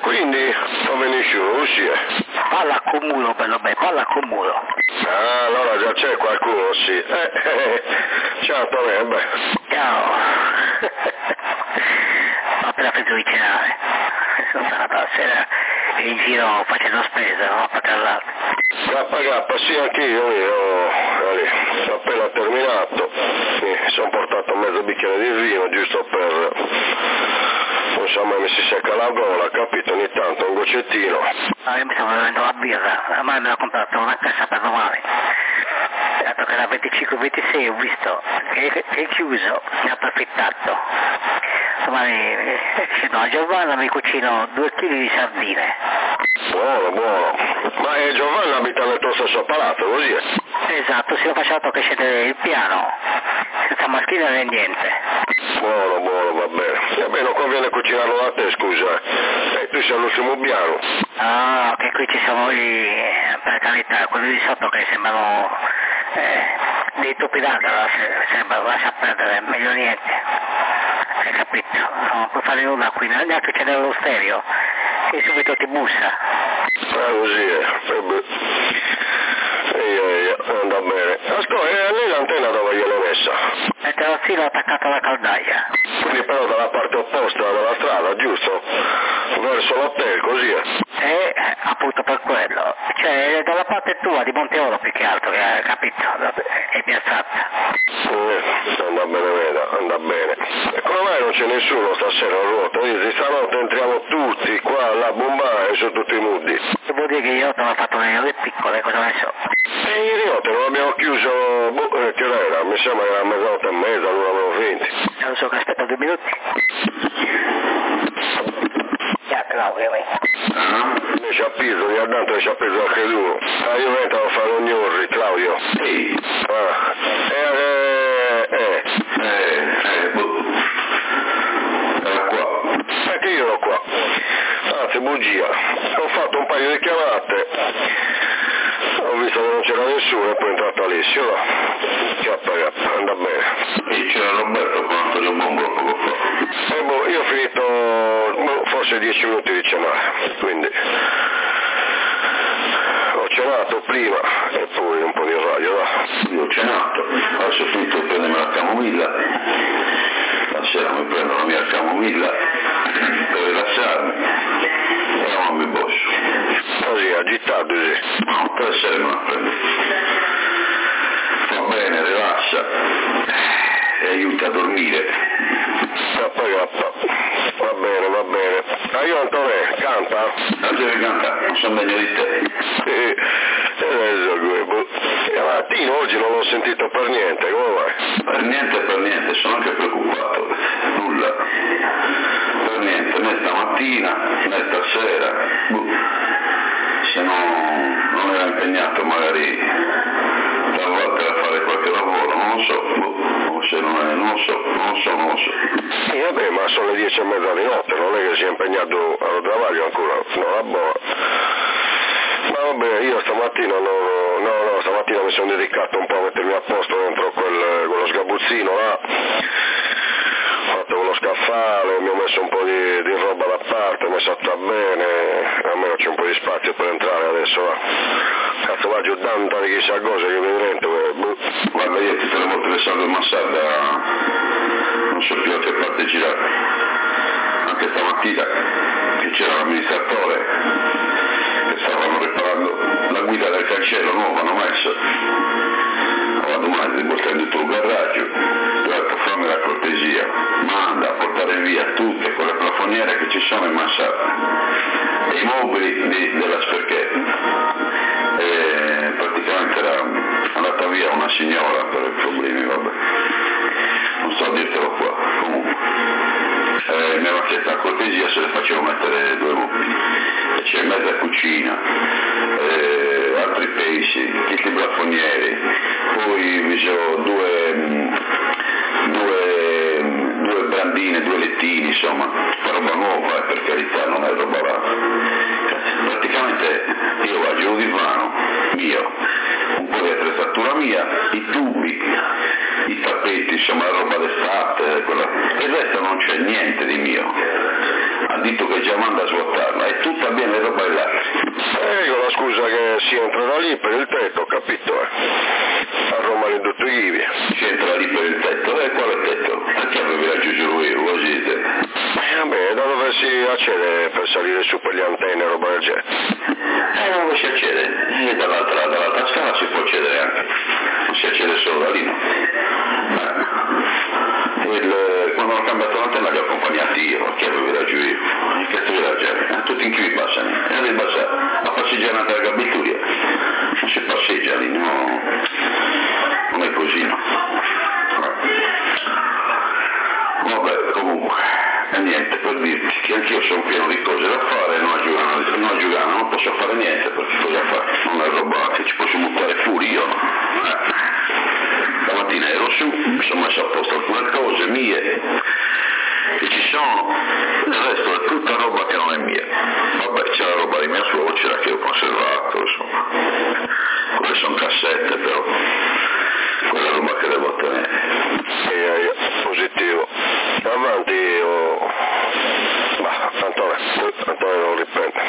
quindi non ve nessuno, sì. Palla con muro, bello bene, palla con muro. Ah, allora già c'è qualcuno, sì. Ciao Tomè, beh. Ciao. Ho appena finito di cenare. Sono stato la sera in giro facendo spesa, no? A pagare K, sì, anch'io, ho appena terminato, mi sono portato mezzo bicchiere di vino, giusto per, insomma, mi si secca la gola, capito, ogni tanto un goccettino. Ah, io mi stavo bevendo la birra, ormai me l'ho comprata una cassa per domani. Dato che era 25-26 ho visto che è chiuso, mi ha approfittato. Domani scendo a Giovanna, mi cucino 2 kg di sardine. Buono, buono. Ma Giovanna abita nel tuo stesso palazzo, così è? Esatto, si è facciato che scende il piano, senza maschina né niente. Buono, buono, va bene. E beh, non conviene cucinarlo da te, scusa. Tu sei all'ultimo piano. Ah, che qui ci sono per carità, quelli di sotto che sembrano dei topi d'acqua, sembra, lascia perdere, meglio niente. Hai capito? Non puoi fare nulla qui, neanche c'è nello stereo, che subito ti bussa. Così è. Anda bene. Ascolta, lei l'antenna dove gliel'hai messa? Il terrazzino attaccato alla caldaia. Quindi però dalla parte opposta della strada, giusto? Verso l'hotel, così è? Appunto per quello. Cioè, dalla parte tua di Monteoro più che altro, hai capito? È piazzata. Anda bene, veda, anda bene. E come mai non c'è nessuno stasera a ruota? Vedi, stanotte entriamo tutti qua, là, bombare, sono tutti nudi. Vuol dire che io non ho fatto le piccole, cosa ne so? E ieri notte non abbiamo chiuso, che ora era? Mi sembra che era mezzanotte e mezza, l'1:20. Non so che aspetta 2 minuti. Ciao Claudio, Mi ci ha preso, mi ha dato e ci ha preso anche lui. Io vengo a fare un orri, Claudio. Sì. Era qua. Anche io ero qua. Anzi, bugia. Ho fatto un paio di chiamate. Ho visto che non c'era nessuno e poi è entrato Alessio là. Anda bene. E c'era Roberto con Antonio Bombo poco fa. Io ho finito forse 10 minuti di cenare, quindi ho cenato prima e poi un po' di radio là. Io ho cenato, adesso ho finito di prendermi la camomilla. La sera mi prendo la mia camomilla per rilassarmi e non mi bosso. Così, agitato così. No, 3 sere me la prendo. Va bene, rilassa e aiuta a dormire. Va bene, va bene. Io Antonè, canta? La deve cantare, non so meglio di te. La mattina oggi non l'ho sentito per niente, come vai? Per niente, sono anche preoccupato. Nulla. Per niente, né stamattina, né stasera. Se non era impegnato magari talvolta a fare qualche lavoro, non lo so. O se non lo so. Vabbè, ma sono le 10:30 di notte, non è che sia impegnato allo travaglio ancora, no, la buona. Ma vabbè, io stamattina stamattina mi sono dedicato un po' a mettermi a posto dentro quello sgabuzzino là. Ho fatto quello scaffale, mi ho messo un po' di roba da parte, mi è stata bene, almeno c'è un po' di spazio per entrare adesso là. Cazzo, va giù tanta di chissà cosa, io mi divento Guarda, io tutte le volte che salgo in Massarda non so più a che parte girare. Anche stamattina che c'era l'amministratore che stavano riparando la guida del cancello nuovo, hanno messo. Allora domani devo portare tutto il garraggio, detto fammi la cortesia, manda a portare via tutte quelle plafoniere che ci sono in Massarda e i mobili della Sperchetta. Praticamente era andata via una signora per i problemi, vabbè. Non sto a dirtelo qua, comunque. Mi aveva chiesto la cortesia se le facevo mettere 2 mobili. E c'è mezza cucina, altri pesi, tutti i plafonieri, poi mi sono due brandine, 2 lettini, insomma, roba nuova, per carità, non è roba praticamente io vado un divano mio, un po' di attrezzatura mia, i tubi, i tappeti, insomma la roba d'estate, e il resto non c'è niente di mio. Al di dito che già manda a svuotarla, e tutta bene roba e l'altra. Con la scusa che si entra da lì per il tetto, capito? A Roma in tutto i ghivi. Si entra lì per il tetto, quale tetto? Perché avevi raggiunto lui, lo dite? Vabbè, da dove si accede per salire su per le antenne, roba del genere? Dove si accede? E dall'altra scala si può accedere anche, non si accede solo da lì, no? Quando ho cambiato l'antenna li ho accompagnati io, che avevo raggiunto io, che tu ragione, tutti in chi passano, e devi passare a passeggiare per la Gabituria, non si passeggia lì, no, non è così, no. Vabbè, comunque, e niente, per dirti che anch'io sono pieno di cose da fare, non a giocare, non posso fare niente, perché cosa fare? Non è roba che ci posso buttare fuori io, no? Stamattina ero su, mi sono messo a posto alcune cose mie che ci sono, il resto è tutta roba che non è mia. Vabbè, c'è la roba di mia suocera che ho conservato, insomma. Quelle sono cassette, però quella roba che devo tenere. Positivo. Avanti io... Antonio non riprende.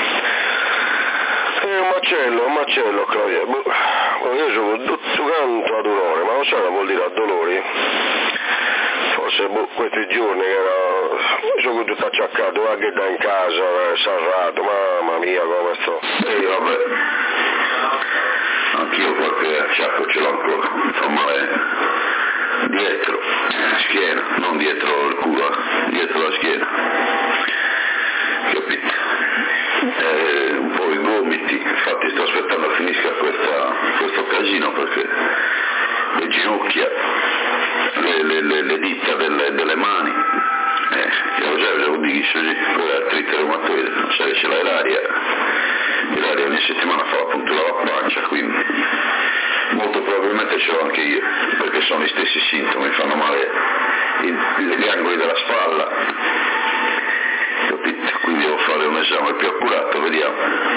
Un macello, Claudia. Io sono tutto canto a dolore, ma non so cosa vuol dire a dolori. Forse questi giorni che sono tutto acciaccato, anche da in casa, serrato, mamma mia come sto. Vabbè, anch'io qualche acciacco ce l'ho ancora, mi fa male dietro la schiena, non dietro il culo, dietro la schiena, capito? Un po' i gomiti, infatti sto aspettando che finisca questo casino perché le ginocchia, le dita delle mani, lo dico così, quella artrite reumatoide, non sai che ce l'hai l'aria ogni settimana fa appunto la pancia, quindi molto probabilmente ce l'ho anche io, perché sono gli stessi sintomi, fanno male gli angoli della spalla, capito? Quindi devo fare un esame più accurato, vediamo.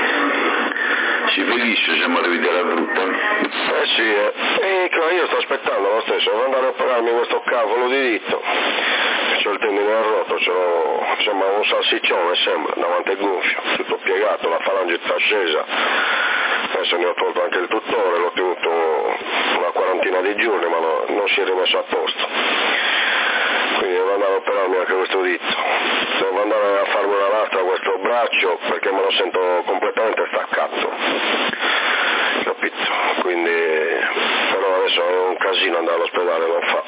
Si felisce se mi devi dire la brutta. Sì, io sto aspettando lo stesso, devo andare a operarmi questo cavolo di dito. C'ho il tendine rotto, sembra un salsiccione, sembra, davanti al gonfio, tutto piegato, la falange tutta scesa. Adesso ne ho tolto anche il tuttore, l'ho tenuto una quarantina di giorni, ma non si è rimesso a posto. Quindi devo andare a operarmi anche questo dito. Devo andare a farmi una lastra a questo braccio perché me lo sento completamente staccato. Capito? Quindi, però adesso è un casino andare all'ospedale, non fa.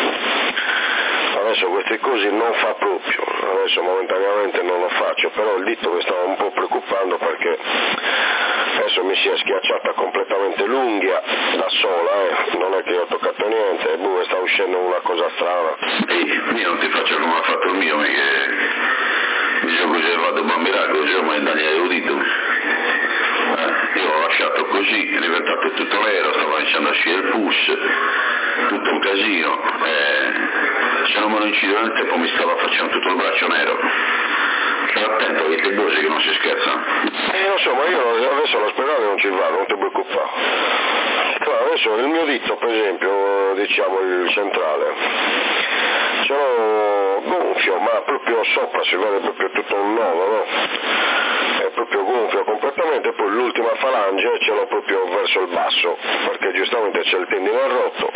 Adesso queste cose non fa proprio, adesso momentaneamente non lo faccio, però il dito mi stava un po' preoccupando perché adesso mi si è schiacciata completamente l'unghia da sola, non è che ho toccato niente, sta uscendo una cosa strana. Io non ti faccio come ha fatto il mio, perché dicevo così vado a miracolo, dicevo ma è Daniele udito. Io l'ho lasciato così, è diventato tutto nero, stava iniziando a uscire il pus, tutto un casino, se non me lo incido nel tempo mi stava facendo tutto il braccio nero. Stai attento a queste cose che non si scherzano. Lo so, ma io adesso all'ospedale non ci vado, non ti preoccupare. Adesso il mio dito, per esempio, diciamo il centrale, ce l'ho gonfio, ma proprio sopra si vede proprio tutto un nodo, no? È proprio gonfio completamente, poi l'ultima falange ce l'ho proprio verso il basso, perché giustamente c'è il tendine rotto.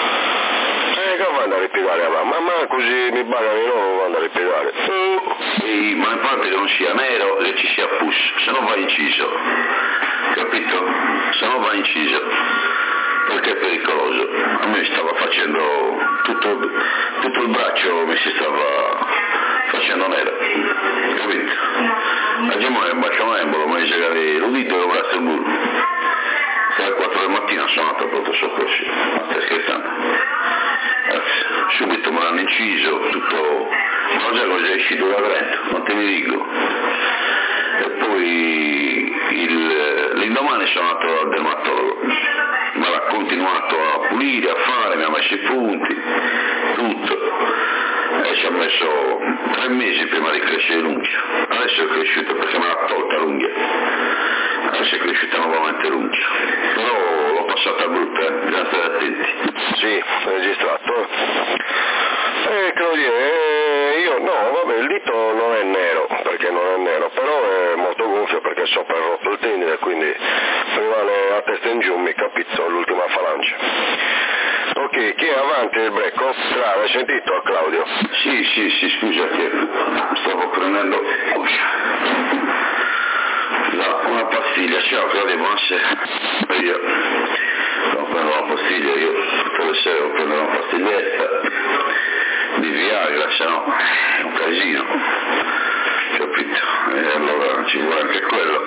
Che vanno a ripiegare avanti? Ma così mi pagano di nuovo, vanno a ripiegare. Ma infatti che non sia nero e che ci sia pus, se no va inciso, capito? Se no va inciso, perché è pericoloso. A me stava facendo tutto il braccio, mi si stava facendo nero, capito? Andiamo a un bacio embolo, ma dice che l'udito lo braccio il burro. Alle 4 del mattino sono andato a pronto soccorso, ma stai scherzando? Subito me l'hanno inciso, tutto, non so cosa è uscito da dentro, non te ne dico. E poi l'indomani sono andato al dermatologo, me l'ha continuato a pulire, a fare, mi ha messo i punti, tutto. E ci ha messo 3 mesi prima di crescere l'unghia. Adesso è cresciuta perché me l'ha tolta l'unghia. Adesso è cresciuta nuovamente l'unghia. Però l'ho passata brutta, bisogna stare attenti. Sì, registrato. Claudia, io no, vabbè, il dito non è nero, perché non nero, però è molto gonfio perché sopra è rotto il tendine, quindi rimane a testa in giù, mi capito, l'ultima falange. Ok, chi è avanti il Brecco? Hai sentito Claudio? Sì, scusa che stavo prendendo una pastiglia. Ciao Claudio, buonasera. Io sto prendendo una pastiglia, io tutte le sere devo prendere una pastiglietta di Viagra, se no è un casino, capito? E allora ci vuole anche quello.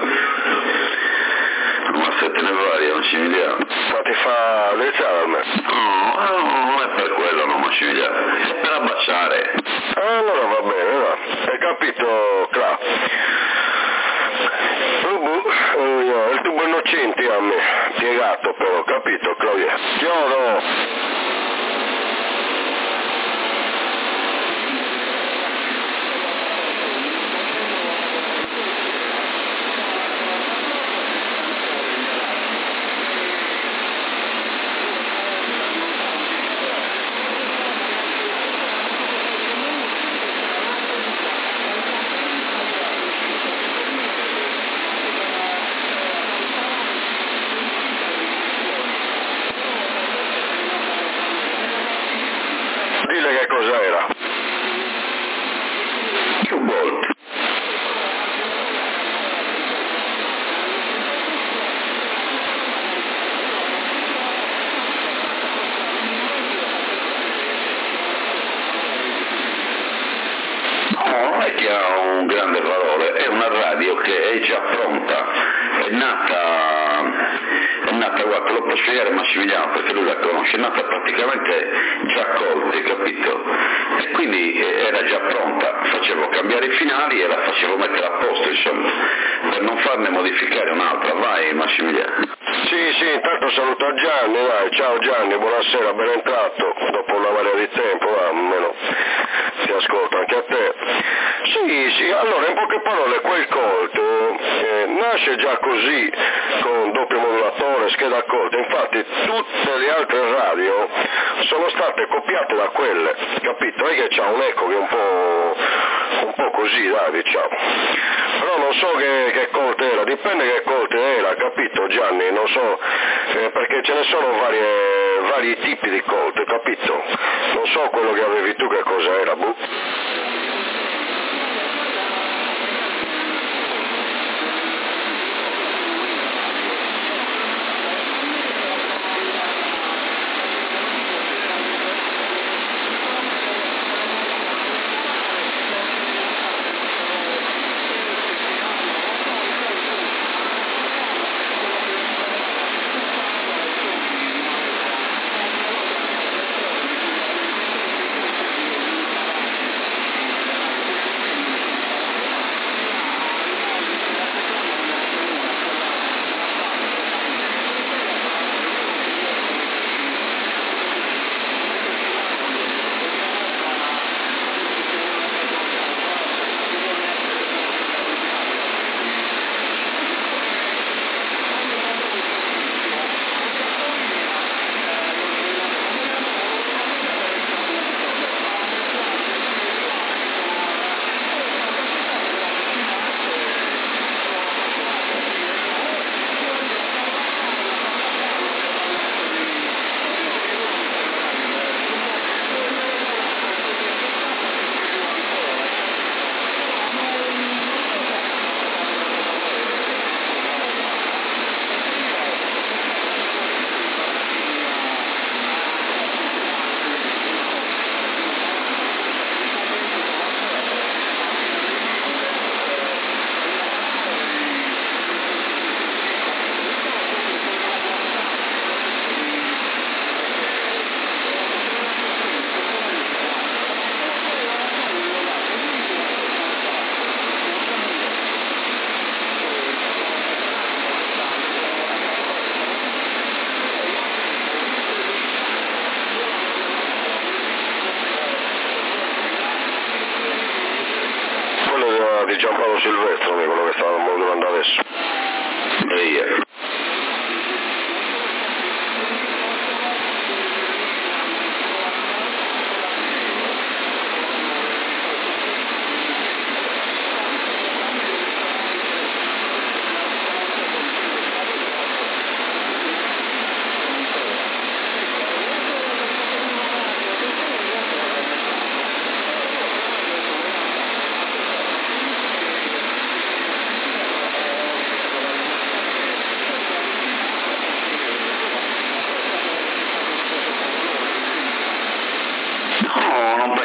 Ma se te ne vari, Massimiliano. Ma ti fa drizzare a me? No, non è per quello, no, Massimiliano, è per abbassare. Allora va bene, va. Hai capito, Cla? Il tubo innocenti a me, piegato però, capito, Claudio? Chiodo! Dile che cos'era? Più volte. No, non è che ha un grande valore, è una radio che è già pronta, è nata, guarda, lo posso spiegare Massimiliano perché lui la conosce, è nata praticamente già colta, capito? E quindi era già pronta, facevo cambiare i finali e la facevo mettere a posto, insomma, per non farne modificare un'altra. Vai Massimiliano. Sì, intanto saluto Gianni, dai, ciao Gianni, buonasera, ben entrato, dopo una marea di tempo, almeno ti ascolto anche a te. Sì, allora in poche parole quel Colt nasce già così, con doppio modulatore, scheda Colt, infatti tutte le altre radio sono state copiate da quelle, capito? È che c'ha un eco che è un po' così, dai, diciamo. Però non so che Colt era, dipende che Colt era, capito Gianni? Non so, perché ce ne sono vari tipi di Colt, capito? Non so quello che avevi tu che cosa era, di Giampaolo Silvestro, quello che stava modulando adesso.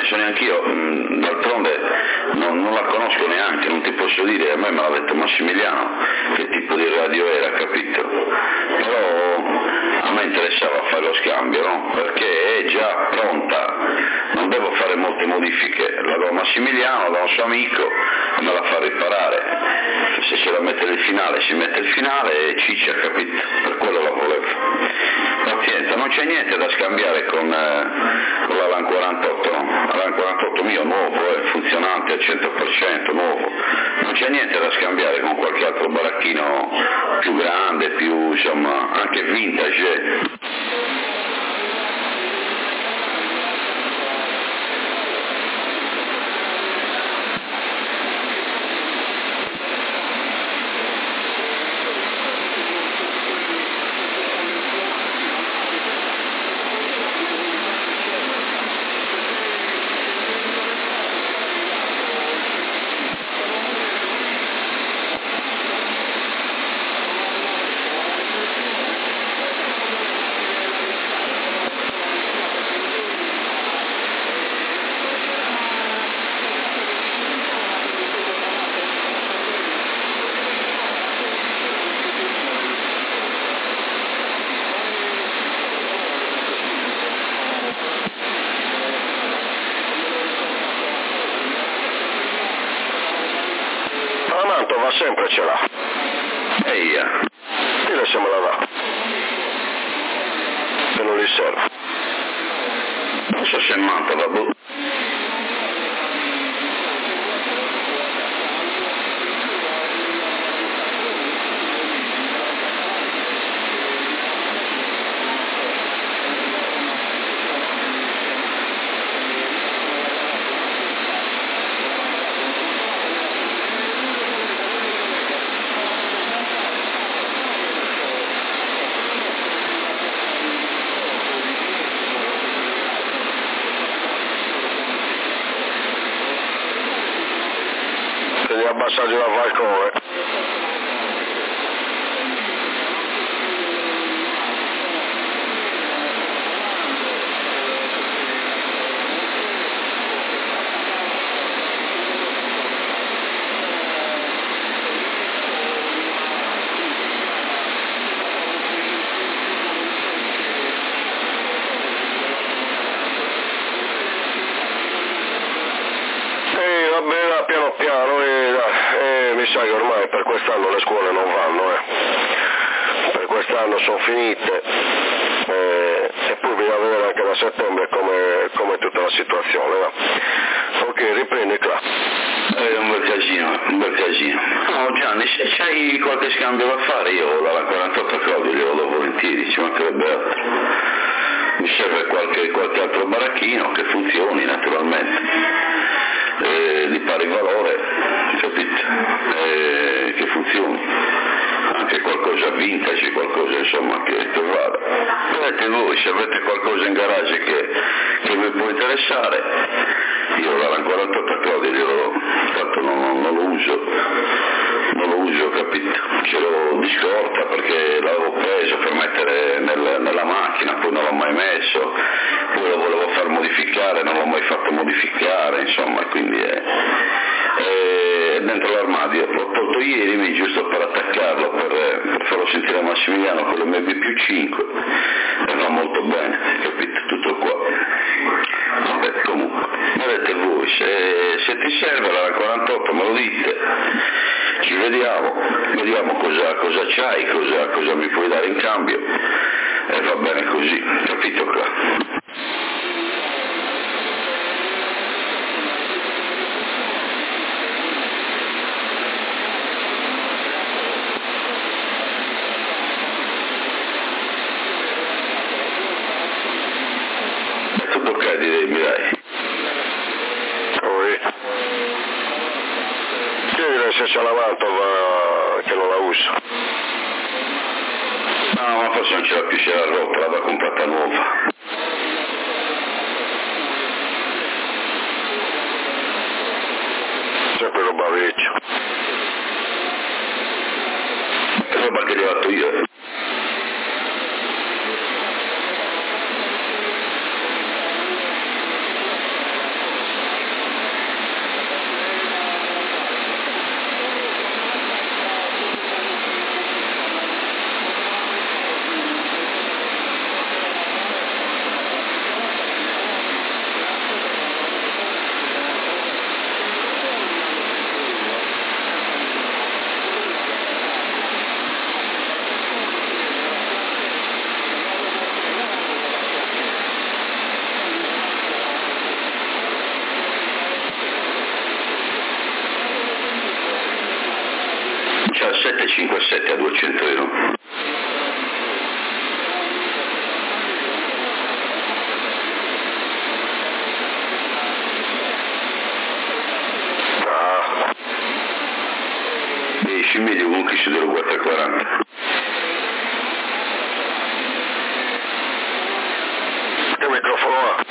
penso neanche io, d'altronde non la conosco neanche, non ti posso dire, a me me l'ha detto Massimiliano che tipo di radio era, capito? Però a me interessava fare lo scambio, no? Perché è già pronta, non devo fare molte modifiche, la do a Massimiliano, da un suo amico e me la fa riparare, se c'è da mettere il finale si mette il finale e ciccia, capito? Per quello la volevo. Pazienza, non c'è niente da scambiare con l'Alan 48, no? L'Alan 48 mio nuovo, funzionante al 100%, nuovo, non c'è niente da scambiare con qualche altro baracchino più grande, più insomma anche vintage. Ma sempre ce l'ha. Eia. Dile se me la dà. Se non gli serve. Non so se è manta, vabbè. Devi abbassare la Falcone. Vabbè, piano piano, mi sa che ormai per quest'anno le scuole non vanno, per quest'anno sono finite, e poi bisogna vedere anche da settembre come tutta la situazione, va. Ok, riprendi qua. È un bel casino, un bel casino. No Gianni, se c'hai qualche scambio da fare io dalla 48 Claudio glielo do volentieri, ci mancherebbe altro. Mi serve qualche altro baracchino che funzioni naturalmente. Di pari valore, capito? Che funzioni, anche qualcosa vintage, qualcosa insomma che vada. Vedete voi, se avete qualcosa in garage che vi può interessare, io la 48 Claudio tanto non lo uso, capito? Ce l'ho di scorta perché l'avevo preso per mettere nella macchina, poi non l'ho mai messo, poi lo volevo far modificare, non l'ho mai fatto modificare, insomma, quindi è dentro l'armadio, l'ho tolto ieri giusto per attaccarlo, per farlo sentire a Massimiliano con l'MB+5 e va molto bene, capito? Tutto qua. Vabbè, comunque, vedete voi, se ti serve la 48 me lo dite, ci vediamo cosa c'hai, cosa mi puoi dare in cambio e va bene così, capito qua? Mi dai? Chiedile se c'è la Mantova che non la uso. No, ma forse non ce l'ha più, c'è la rotta, l'aveva comprata nuova. Sempre roba vecchia. È roba che gli ho fatto io. dal 757 a 201. E scimmiedi comunque ci sono 440. Che microfono ha?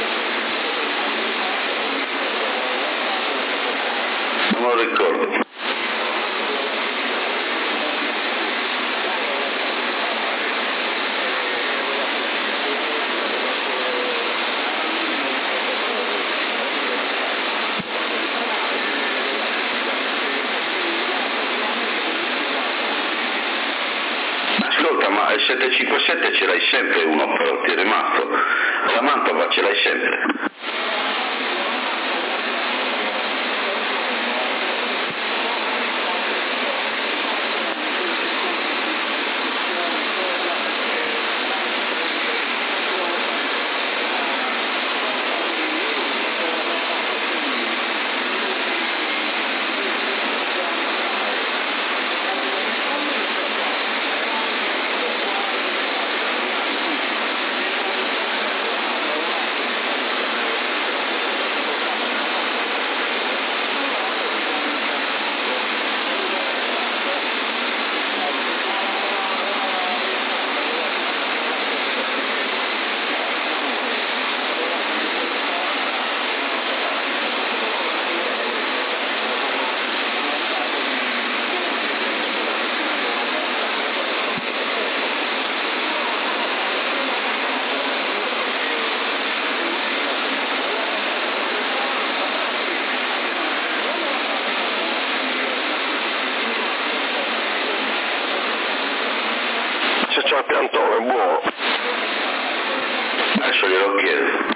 Non me lo ricordo. Ascolta, ma il 757 ce l'hai sempre uno, però ti è rimasto. La Mantova ce l'hai sempre. Se c'è il piantone è buono. Adesso glielo chiedo.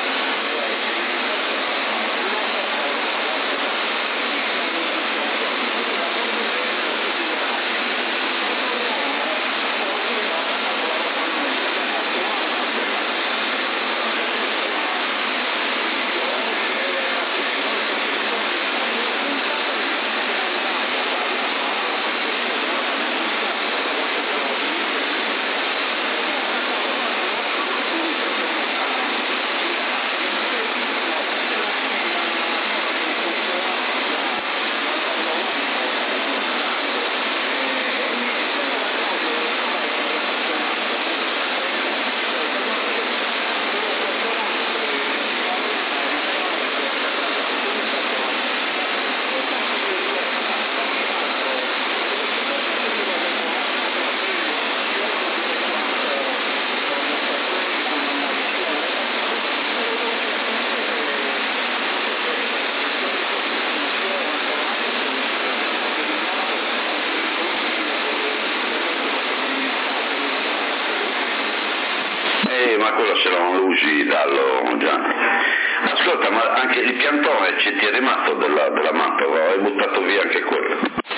Ma quello se non lo usi dallo Gianni. Ascolta, ma anche il piantone ci ti è rimasto della Mantova, hai buttato via anche quello.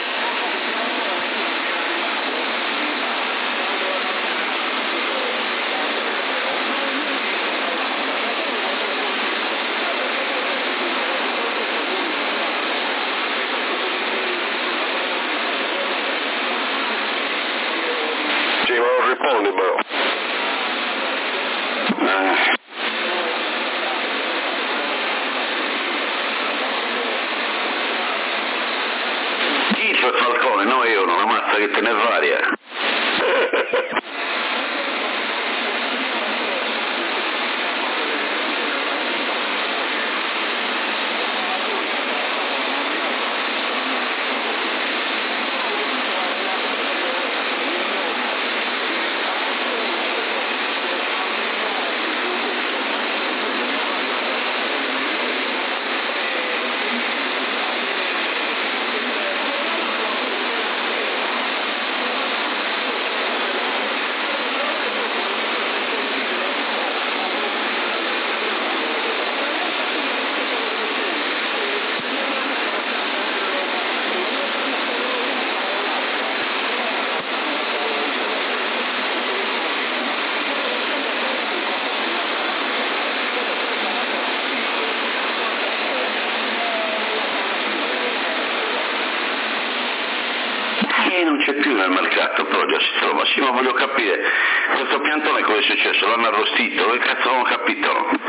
Sì, ma non rispondi però. Tifo e Falcone, no io, una mazza che te ne varia. Non c'è più nel mercato, però già si trova. Sì, ma voglio capire, questo piantone cosa è successo? L'hanno arrostito? Che cazzo non ho capito?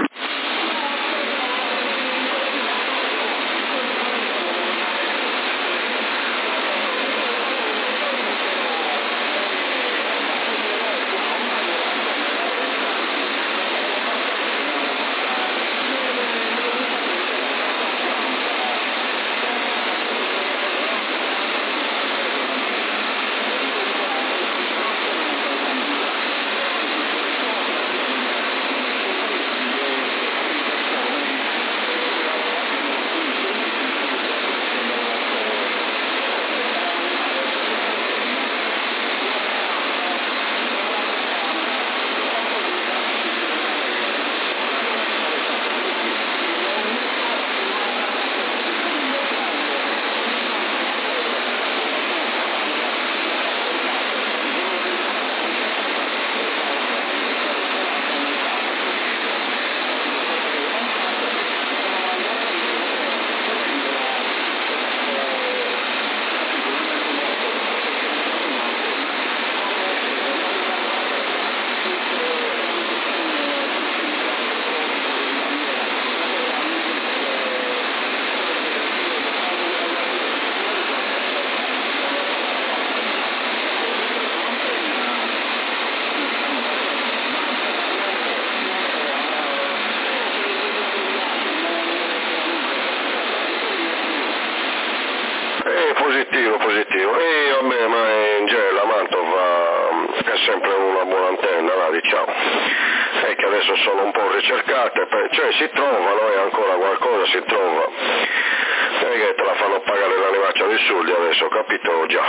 Positivo. E vabbè, ma in genere la Mantova è sempre una buona antenna, là, diciamo. È che adesso sono un po' ricercate, cioè si trovano e ancora qualcosa si trova. Non è che te la fanno pagare l'animaccia dei soldi adesso, ho capito già.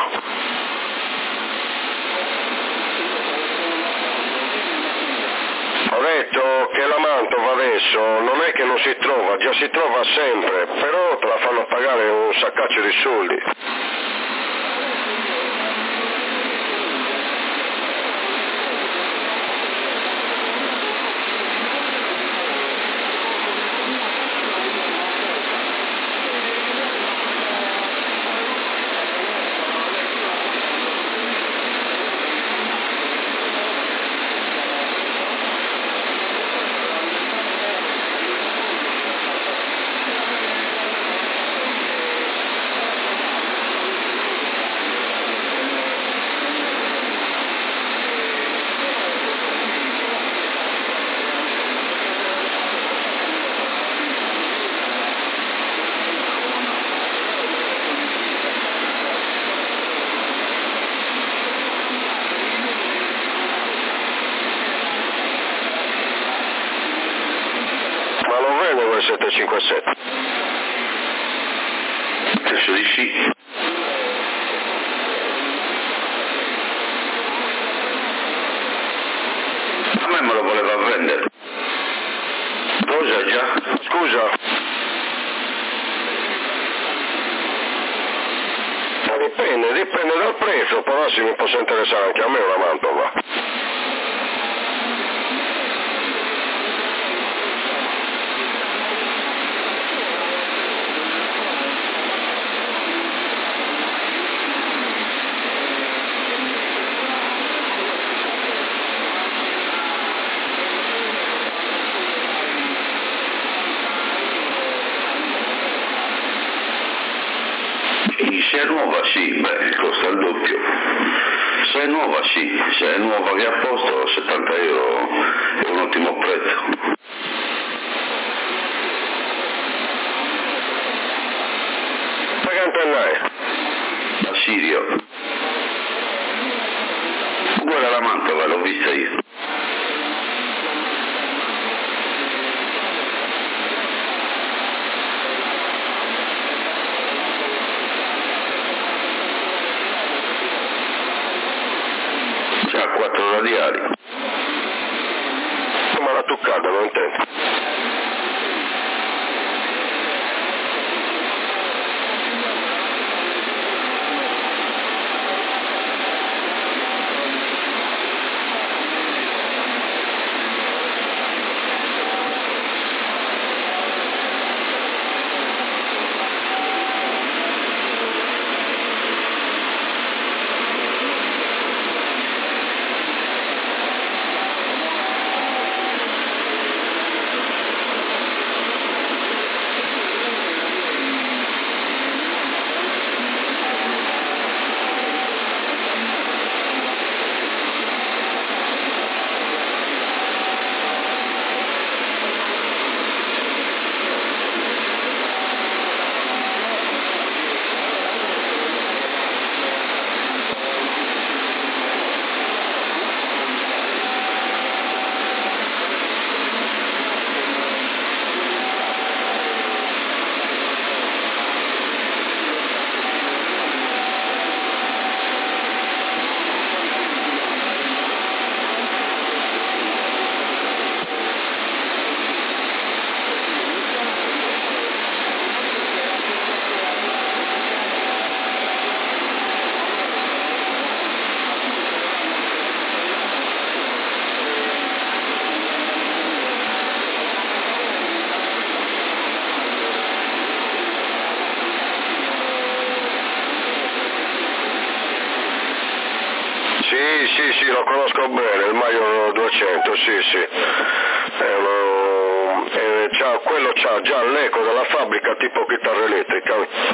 Ho detto che la Mantova adesso non è che non si trova, già si trova sempre, però te la fanno pagare un saccaccio di soldi. Ma lo vede quel 757? Penso di sì. A me lo voleva vendere. Cosa già? Scusa? Ma dipende dal prezzo, però sì, mi possa interessare anche a me una Mantova. Se è nuova sì, beh, costa il doppio. Se è nuova sì, se è nuova che a posto, 70 euro è un ottimo prezzo. Ma che antenna è? Da Sirio. Uguale alla Mantova, l'ho vista io. C'ha 4 radiali. Ma la toccata, non intendo. Sì, lo conosco bene, il Maior 200, sì. Quello c'ha già l'eco della fabbrica tipo chitarra elettrica.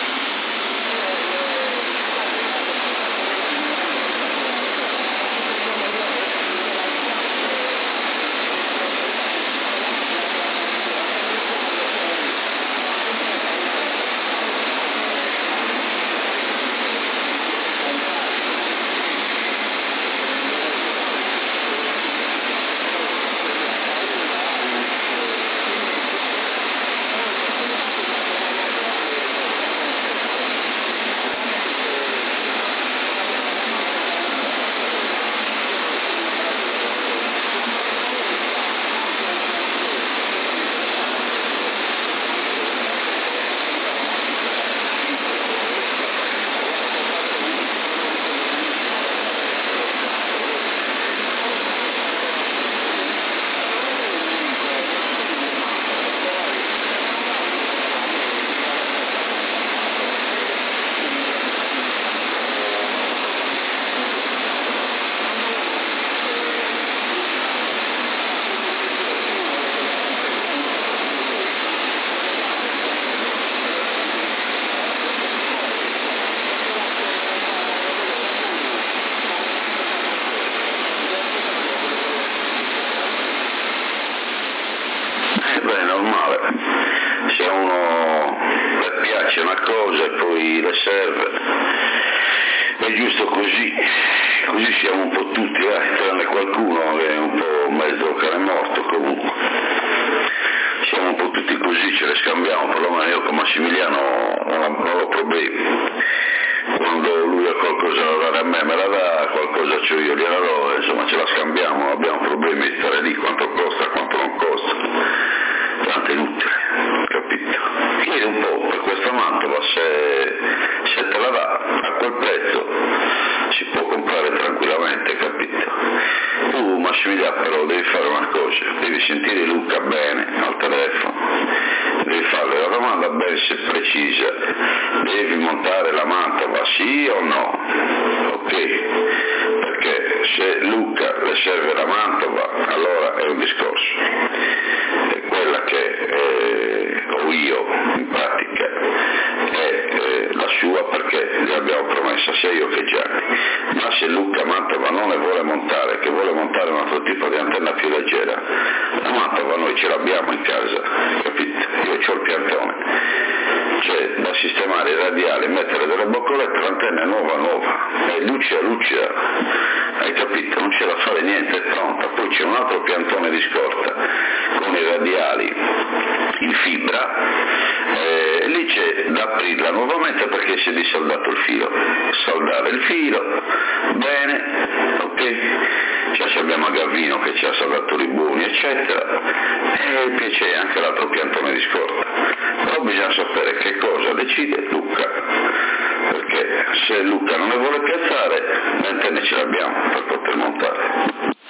Beh, normale, se a uno le piace una cosa e poi le serve, è giusto così siamo un po' tutti, tranne qualcuno che è un po' mezzo cane morto, comunque siamo un po' tutti così, ce le scambiamo, perlomeno io con Massimiliano non ho problemi. Quando lui ha qualcosa da dare a me la dà, qualcosa c'ho io gliela do, insomma ce la scambiamo, non abbiamo problemi di stare lì, quanto costa, quanto non costa, tanto è inutile, capito? Chiedi un po' per questa Mantova, se te la dà a quel prezzo si può comprare tranquillamente, capito? Tu Massimiliano però devi fare una cosa, devi sentire Luca bene al telefono, devi farle la domanda ben se precisa, devi montare la Mantova sì o no? Ok? Perché se Luca le serve la Mantova allora è un discorso, è quella che ho io in pratica è la sua perché gli abbiamo promessa sia io che Gianni, ma se Luca Mantova non le vuole montare, che vuole montare un altro tipo di antenna più leggera, la Mantova noi ce l'abbiamo in casa, capito? Io ho il piantone, c'è da sistemare i radiali, mettere delle boccolette, l'antenna è nuova, è lucida, hai capito? Non c'è da fare niente, è pronta. Poi c'è un altro piantone di scorta con i radiali in fibra, lì c'è da aprirla nuovamente perché si è disaldato il filo, saldare il filo, bene, ok? Cioè abbiamo a Gavino che ci ha saldato i buoni eccetera, e poi c'è anche l'altro piantone di scorta, però bisogna sapere che cosa decide Luca, perché se Luca non le vuole piazzare le antenne ce l'abbiamo per poter montare.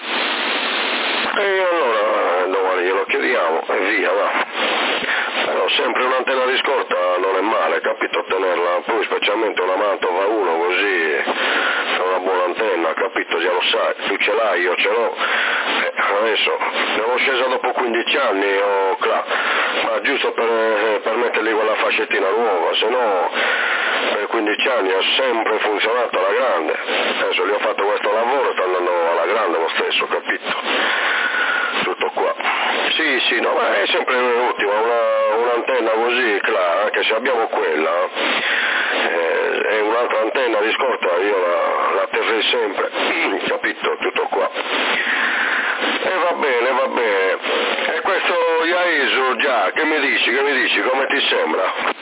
E allora domani glielo chiediamo e via, va. Però sempre un'antenna di scorta non è male, capito, tenerla, poi specialmente una Mantova 1 così è una buona antenna, capito, già lo sai, tu ce l'hai, io ce l'ho, adesso ne ho scesa dopo 15 anni, ma giusto per mettergli quella fascettina nuova, se no per 15 anni ha sempre funzionato alla grande, adesso gli ho fatto questo lavoro, sta andando alla grande lo stesso, capito? Tutto qua. Sì, no, ma è sempre ottima un'antenna così, clara, anche se abbiamo quella, e un'altra antenna di scorta io la terrei sempre, capito? Tutto qua. E va bene. E questo Iaisu già, che mi dici, come ti sembra?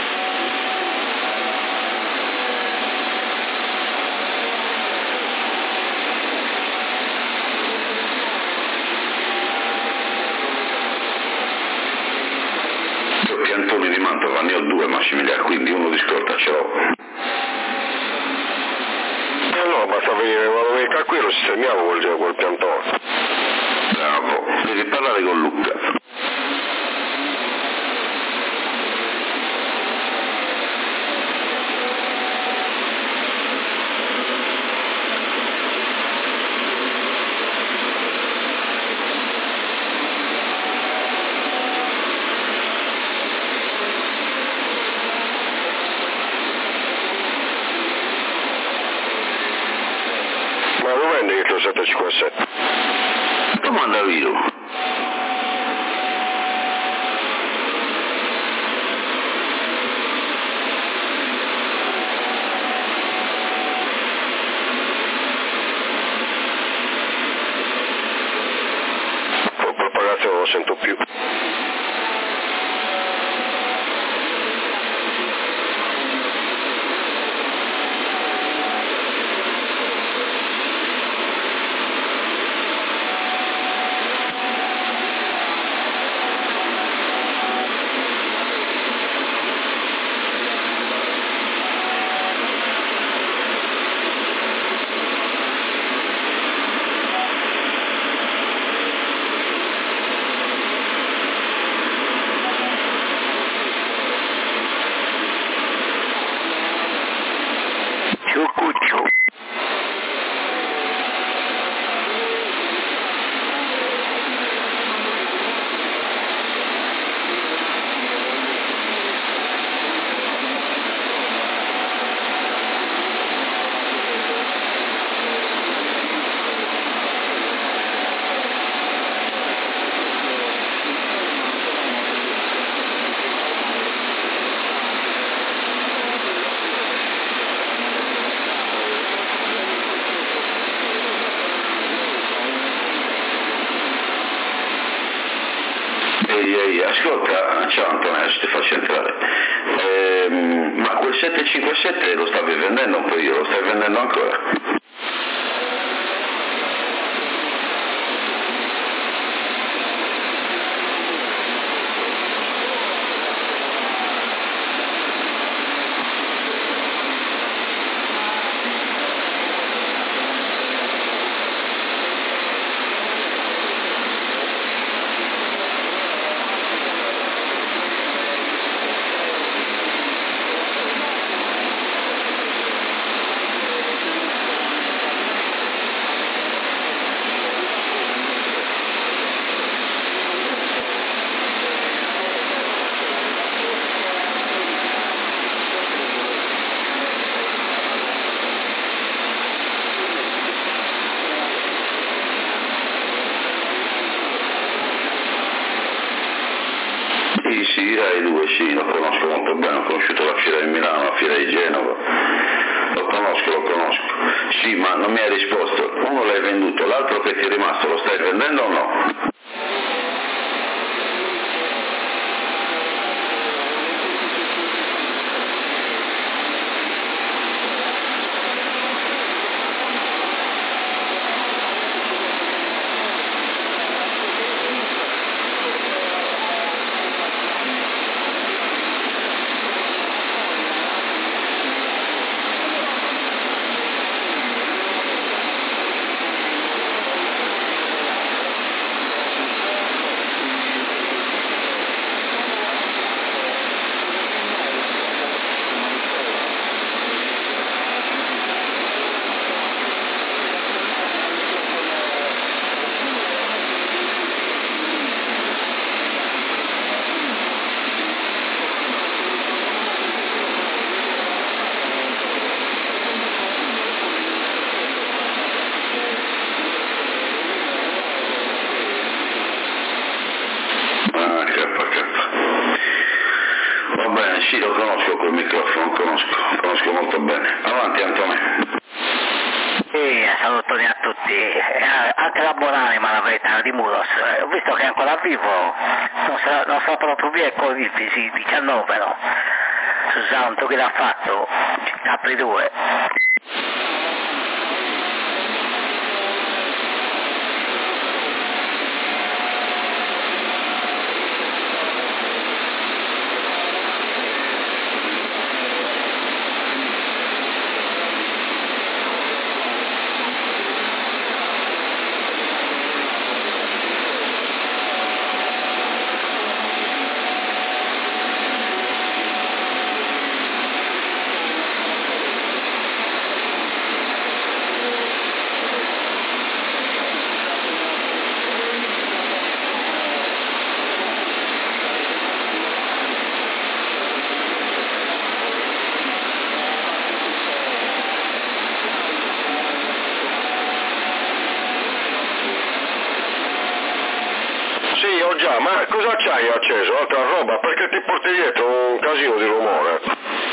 Piantoni di Mantova ne ho 2 Massimiliano, quindi uno di scorta ce l'ho. E allora basta venire quando vieni qua qui lo sistemiamo col piantone. Bravo, devi parlare con Luca. micro 757. Domanda Viru. Propagazione non lo sento più. Ehi, ascolta, ciao Antonio, ti faccio entrare. Ma quel 757 lo stavi vendendo un periodo, lo stai vendendo ancora? Sì, Rai 2, sì, lo conosco molto bene, ho conosciuto la fiera di Milano, la fiera di Genova, lo conosco. Sì, ma non mi hai risposto, uno l'hai venduto, l'altro che ti è rimasto lo stai vendendo o no? Va bene, sì, lo conosco quel microfono, conosco molto bene. Avanti Antonio. Sì, salutoni a tutti, anche la buonanima napoletana di Muros, ho visto che è ancora vivo, non so proprio via con il 19 no? Su Santo che l'ha fatto, Capri 2. ho già, ma cosa c'hai acceso? Altra roba, perché ti porti dietro un casino di rumore?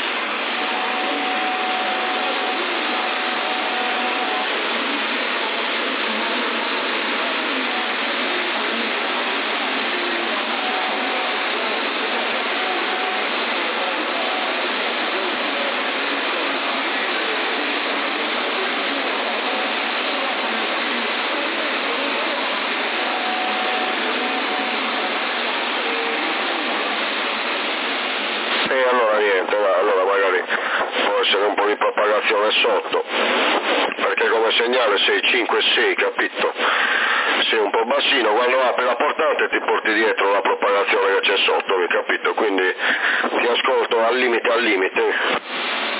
Allora niente, allora magari può essere un po' di propagazione sotto, perché come segnale sei 5-6, capito? Sei un po' bassino, quando apri la portante ti porti dietro la propagazione che c'è sotto, hai capito? Quindi ti ascolto al limite al limite.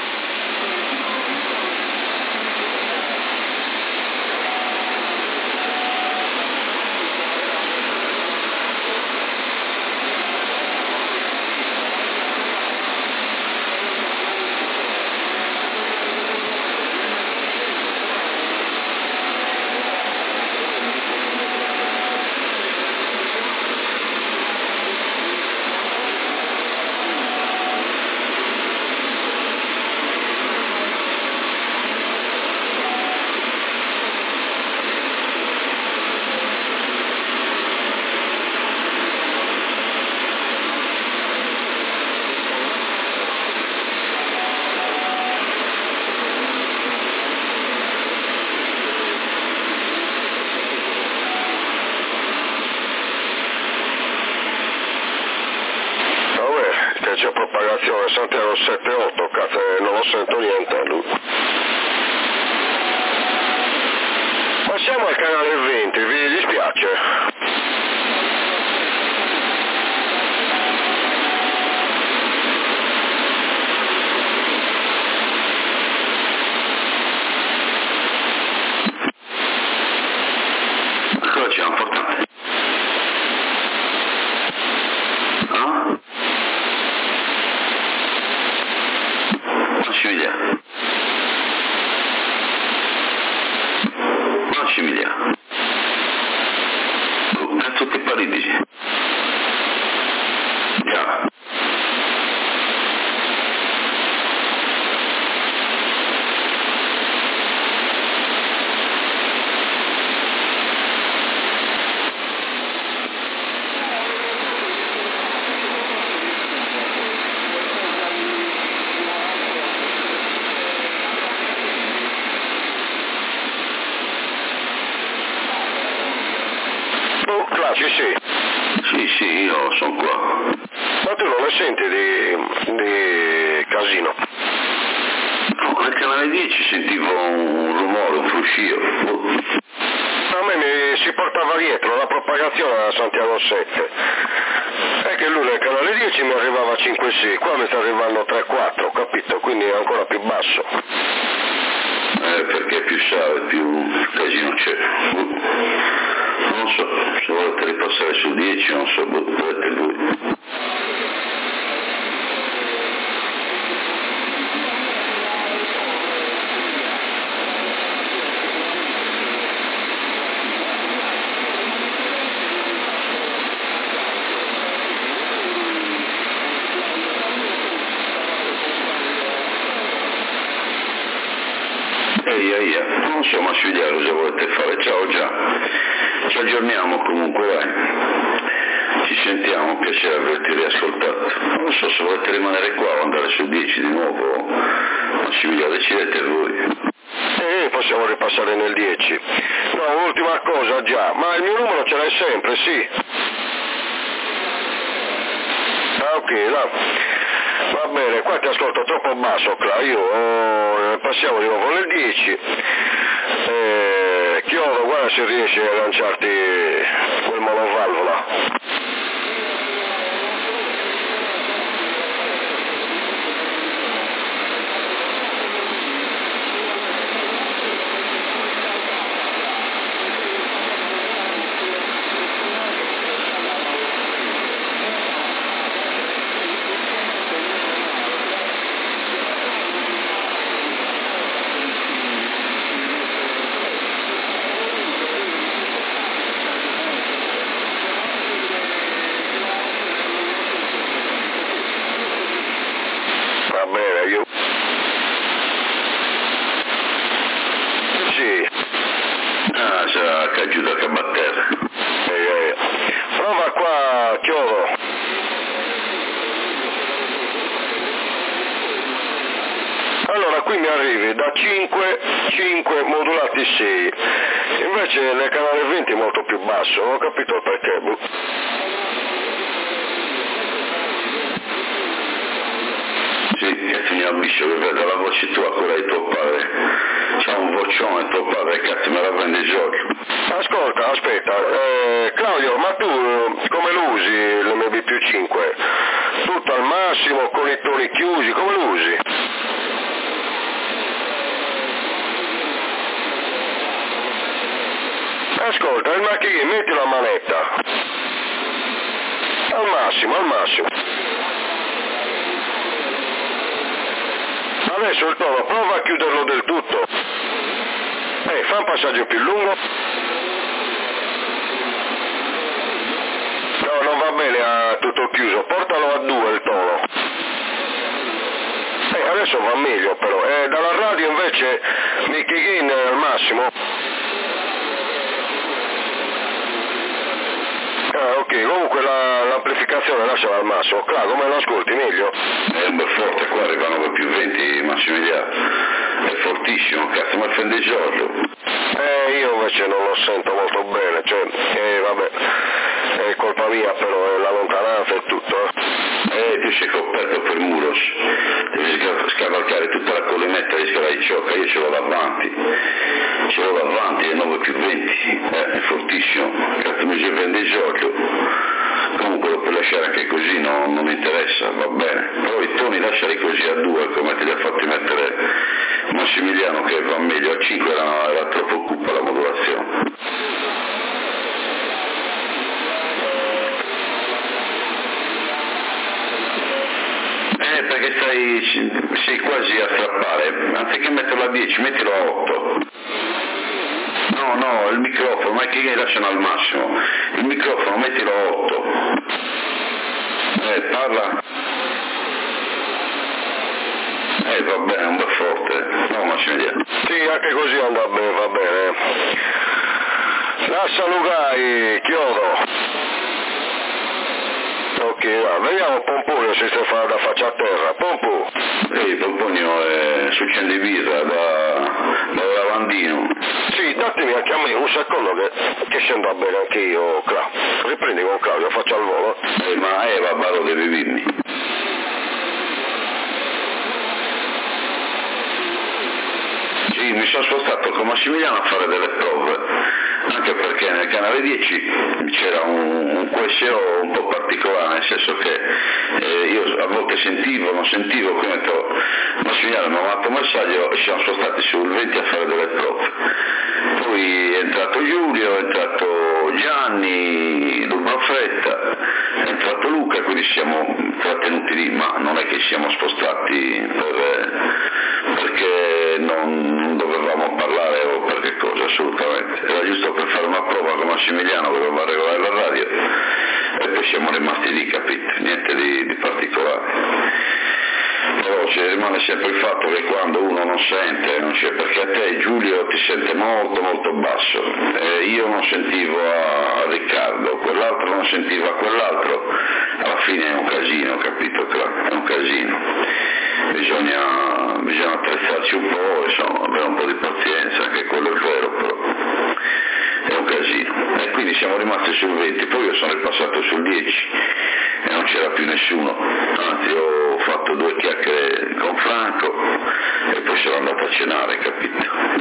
C'è propagazione Santiago 7-8, cazzo, non lo sento niente lui. Passiamo al canale 20, vi dispiace? Cosa c'è importante? Massimiliano, cazzo che pari dici? Già. Sì, io sono qua. Ma tu non ne senti di casino? No, al canale 10 sentivo un rumore, un fruscio. A me si portava dietro la propagazione a Santiago 7. È che lui nel canale 10 mi arrivava 5-6, qua mi sta arrivando 3-4, capito? Quindi è ancora più basso. Perché più sale, più casino c'è. Non so, se volete ripassare sul 10, non so, volete voi. Non so Massimiliano cosa volete fare, ciao già, ci aggiorniamo comunque, dai, ci sentiamo, piacere averti riascoltato, non so se volete rimanere qua o andare su 10 di nuovo, Massimiliano decidete voi. Possiamo ripassare nel 10. No, un'ultima cosa già, ma il mio numero ce l'hai sempre, sì? Ah, ok, no. Va bene, qua ti ascolto troppo basso, io passiamo di nuovo nel 10. Chiodo, guarda se riesci a lanciarti quel monovalvola. sì. Ah, sarà che aiuta a battere. Prova qua, Chiodo. Allora qui mi arrivi da 5 modulati 6, invece nel canale 20 è molto più basso, non ho capito perché. Sì, cazzo mi ha visto che vede la voce tua, quella di tuo padre. C'ha un vocione tuo padre, cazzo me la prende Giorgio. Ascolta, aspetta, Claudio, ma tu come lo usi l'MB più 5? Tutto al massimo, con i toni chiusi, come lo usi? Ascolta, il macchino, metti la manetta. Al massimo. Adesso il tono, prova a chiuderlo del tutto. Fa un passaggio più lungo. No, non va bene a tutto chiuso, portalo a 2 il tono. Adesso va meglio però. Dalla radio invece Mickey Gain al massimo. Ok, comunque l'amplificazione lasciala al massimo. Claro, come lo ascolti meglio? È un bel forte, qua arrivano con più 20 Massimiliano. È fortissimo, cazzo, ma offende Giorgio. Io invece non lo sento molto bene, cioè, vabbè, è colpa mia però, è la lontananza e tutto. Tu sei coperto per muros, devi scavalcare tutta la collinetta di Scala di Ciocca, io ce l'ho davanti, è 9 più 20, è fortissimo, cazzo mi si prende Giorgio, comunque lo puoi lasciare anche così, non mi interessa, va bene, però i toni lasciali così a 2, come te li ha fatti mettere Massimiliano, che va meglio, a 5 era troppo cupa la modulazione. Perché sei quasi a strappare, anziché metterlo a 10, mettilo a 8. No, il microfono, ma che lasciano al massimo. Il microfono, mettilo a 8. Parla. Va bene, un bel forte. No, Massimiliano. Sì, anche così andrà bene, va bene. Lascia Lugai, Chiodo. Ok, vediamo Pomponio se si fa da faccia a terra. Pompo. Pomponio è su Cendivisa, da Lavandino. Sì, datemi anche a me un secondo che scendo a bere anche io, riprendi con Claudio, faccio al volo. Ma Eva, lo devi dirmi. Sì, mi sono spostato con Massimiliano a fare delle prove, anche perché nel canale 10 c'era un QSO un po' particolare, nel senso che io a volte non sentivo, quindi ho detto, Massimiliano mi ha mandato un messaggio e ci siamo spostati sul 20 a fare delle prove. Poi è entrato Giulio, è entrato Gianni, Lubrofretta, è entrato Luca, quindi siamo trattenuti lì, ma non è che siamo spostati perché non dovevamo parlare o per che cosa, assolutamente. Era giusto per fare una prova con Massimiliano, doveva regolare la radio e poi siamo rimasti lì, capito? Niente di particolare. Però rimane sempre il fatto che quando uno non sente, non c'è, perché a te Giulio ti sente molto molto basso, io non sentivo a Riccardo, quell'altro non sentiva a quell'altro, alla fine è un casino, capito? È un casino, bisogna attrezzarci un po', insomma, avere un po' di pazienza, anche quello è vero, però è un casino. E quindi siamo rimasti sul 20, poi io sono ripassato sul 10 e non c'era più nessuno, anzi ho fatto 2 chiacchiere con Franco e poi sono andato a cenare, capito?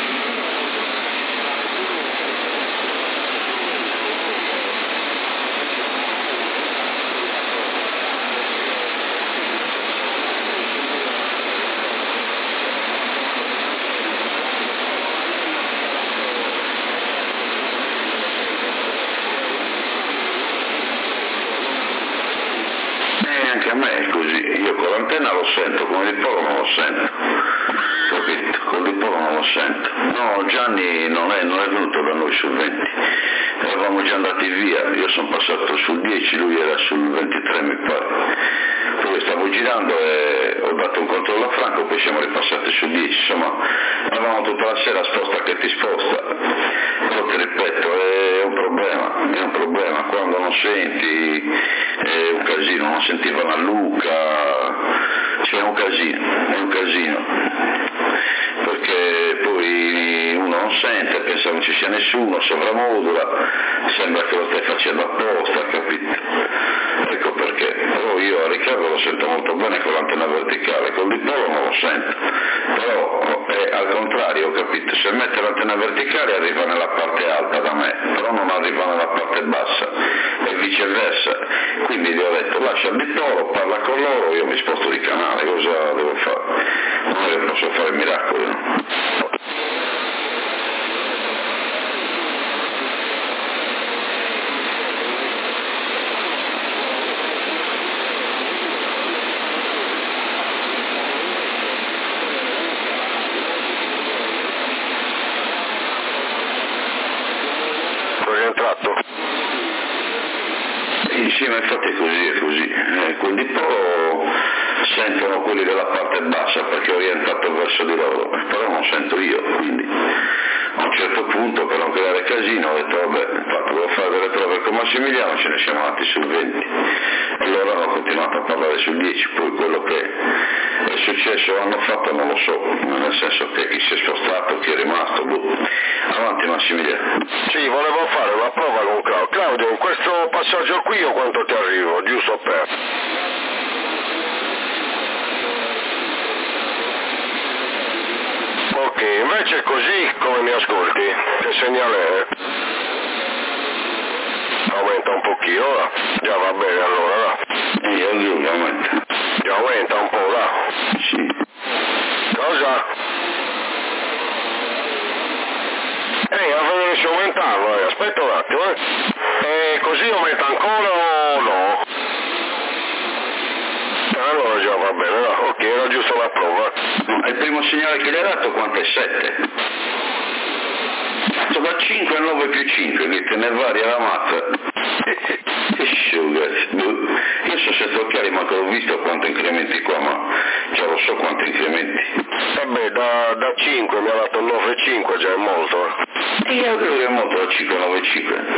Anche a me è così, io con l'antenna lo sento, con il polo non lo sento, capito? Con il polo non lo sento. No, Gianni non è venuto da noi sul 20, eravamo già andati via, io sono passato sul 10, lui era sul 23 mi pare. Poi stavo girando e ho dato un controllo a Franco, poi siamo ripassati sul 10, insomma avevamo tutta la sera la sposta che ti sposta, però ti ripeto, è un problema, quando non senti è un casino, non sentivano a Luca, cioè è un casino, perché poi uno non sente, pensa non ci sia nessuno, sovramodula, sembra che lo stai facendo apposta, capito? Ecco perché, però io a Riccardo lo sento molto bene con l'antenna verticale, con il dipolo non lo sento, però è al contrario, capito? Se mette l'antenna verticale arriva nella parte alta da me, però non arriva nella parte bassa, e viceversa, quindi gli ho detto lascia il dipolo, parla con loro, io mi sposto di canale, cosa devo fare? Non è che posso fare miracoli, no? Sì, ma infatti è così. Quel dipolo sentono quelli della parte bassa perché è orientato verso di loro, però non sento io, quindi a un certo punto per non creare casino ho detto vabbè, devo fare delle prove con Massimiliano, ce ne siamo andati sul 20, allora hanno continuato a parlare sul 10, poi quello che è successo l'hanno fatto non lo so, nel senso che chi si è spostato, chi è rimasto, avanti Massimiliano. Sì, volevo fare una prova con Claudio. Claudio, in questo passaggio qui io quanto ti arrivo, giusto per... Ok, invece così come mi ascolti? Che segnale è? Aumenta un pochino, là. Già va bene allora, là. Io aumenta. Già aumenta un po', là. Sì. Cosa? Va benissimo aumentarlo, aspetta un attimo, E così aumenta ancora o no? Allora già va bene, no? Ok, era giusto la prova. Il primo segnale che gli hai dato quanto è? 7? Fatto da 5 a 9 più 5, che te ne varia la mazza. Che sciuga. Io so se occhiali ma che ho visto quanto incrementi qua, ma già lo so quanto incrementi. Beh, da 5 mi ha dato 9,5, già è molto. Io credo che è molto da 5 a 9,5.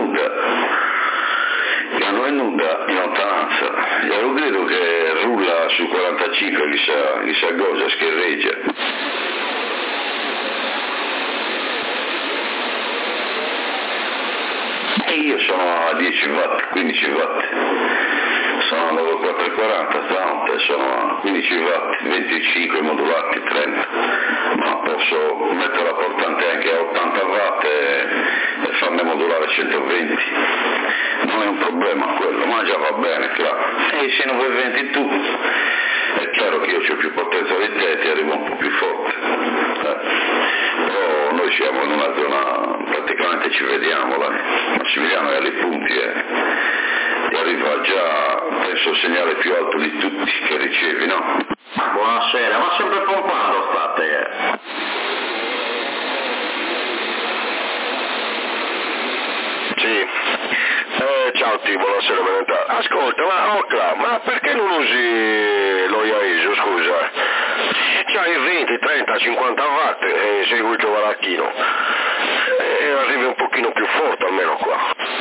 Piano è nuda in lontananza. Io credo che rulla su 45, chissà cosa, schierreggia. E io sono a 10 watt, 15 watt. Sono a 9,440 stanotte, sono a 15 watt, 25 modulati, 30. Ma posso mettere la portante anche a 80 watt e farne modulare 120. Non è un problema quello, ma già va bene, claro. E se 920 tu, è chiaro che io ho più potenza di te e ti arrivo un po' più forte. Però noi siamo in una zona, praticamente ci vediamo, Massimiliano è alle punti e arriva già, penso, il segnale più alto di tutti che ricevi, no? Buonasera, ma sempre pompando state? Sì. Ciao T, buonasera, benvenuto. Ascolta, ma perché non usi lo IAISO, scusa? C'hai 20, 30, 50 watt e segui il Giovanacchino. E arrivi un pochino più forte almeno qua.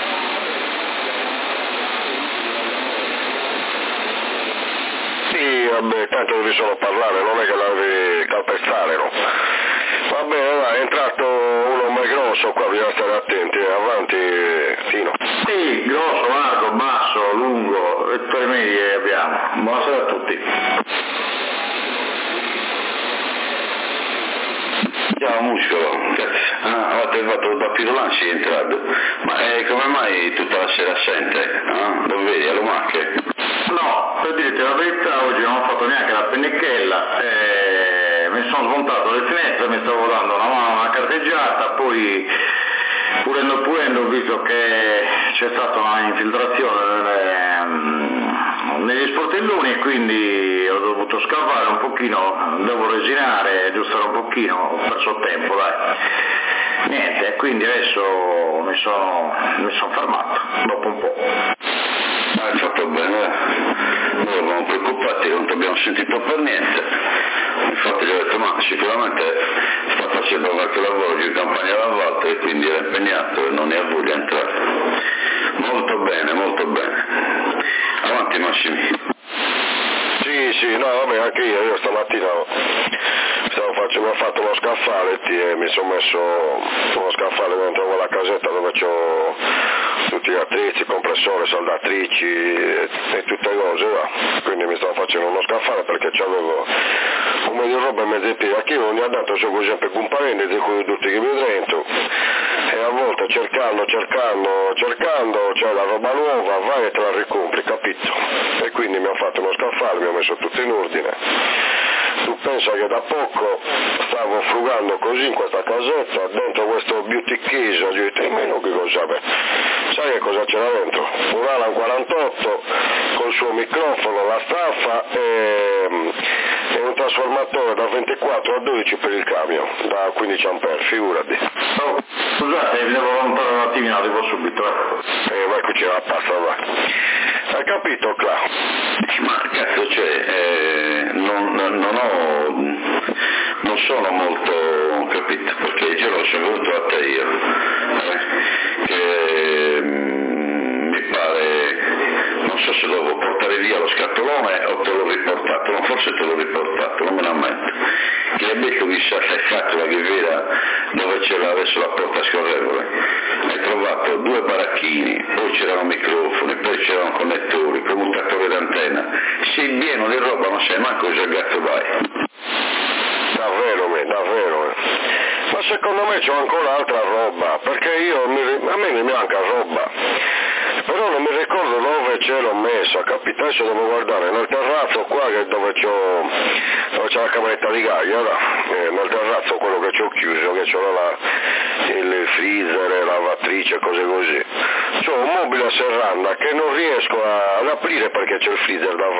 Sì, vabbè, tanto devi solo parlare, non è che la devi calpestare, no? Va bene, dai, è entrato uno mai grosso qua, bisogna stare attenti, avanti, Tino. Sì, grosso, largo, basso, lungo, e tre medie abbiamo. Buonasera a tutti. Ciao muscolo, avete fatto da Pirolanci è entrato, ma come mai tutta la sera assente? Lo vedi, alle macchie? No, per dirti la verità, oggi non ho fatto neanche la pennichella, mi sono smontato le finestre, mi stavo dando una carteggiata, poi pulendo ho visto che c'è stata una infiltrazione negli sportelloni e quindi ho dovuto scavare un pochino, devo resinare, aggiustare un pochino, ho perso tempo, dai. Niente, quindi adesso mi sono fermato, dopo un po'. Hai fatto bene, noi eravamo preoccupati, non ti abbiamo sentito per niente, infatti gli ho detto ma sicuramente sta facendo facendo qualche lavoro di campagna alla volta e quindi era impegnato e non ne ha voluto entrare. Molto bene, molto bene. Avanti Massimi. Sì, no, vabbè, anche io stamattina mi ho fatto uno scaffaletti e mi sono messo uno scaffale dentro quella casetta dove c'ho tutti gli attrezzi, compressore, saldatrici e tutte cose, va. Quindi mi stavo facendo uno scaffale perché c'avevo un po' di roba in mezzo ai piedi, a chi non gli ha dato so così per comparenti di cui tutti che mi dentro e a volte cercando c'è la roba nuova, vai e te la ricompri, capito? E quindi mi ho fatto uno scaffale, mi ho messo tutto in ordine. Tu pensa che da poco stavo frugando così in questa casetta, dentro questo beauty case, ho detto, meno che cosa c'è? Sai che cosa c'era dentro? Un Alan 48 col suo microfono, la staffa e un trasformatore da 24 a 12 per il camion, da 15 ampere, figurati. Oh, scusate, mi devo lontare un attimino, arrivo subito. Vai qui la pasta, va. Hai capito, Cla? Ma cazzo non sono molto capito, perché ce l'ho saputo a te io, che mi pare, non so se devo portare via lo scatolone o te l'ho riportato, no, forse te l'ho riportato, non me ne ammetto, che hai detto chissà se scatola che vera dove c'era adesso la porta scorrevole, hai trovato 2 baracchini, poi c'erano microfoni, poi c'erano connettori, commutatore d'antenna, sei pieno di roba, non sai manco se il gatto vai. Davvero. Ma secondo me c'ho ancora altra roba, perché a me mi manca roba, però non mi ricordo dove ce l'ho messa, capito? Adesso devo guardare nel terrazzo qua che dove c'è la cameretta di Gaia, nel terrazzo quello che c'ho chiuso, che c'ho il freezer, la lavatrice, cose così. C'ho un mobile a serranda che non riesco ad aprire perché c'è il freezer davanti.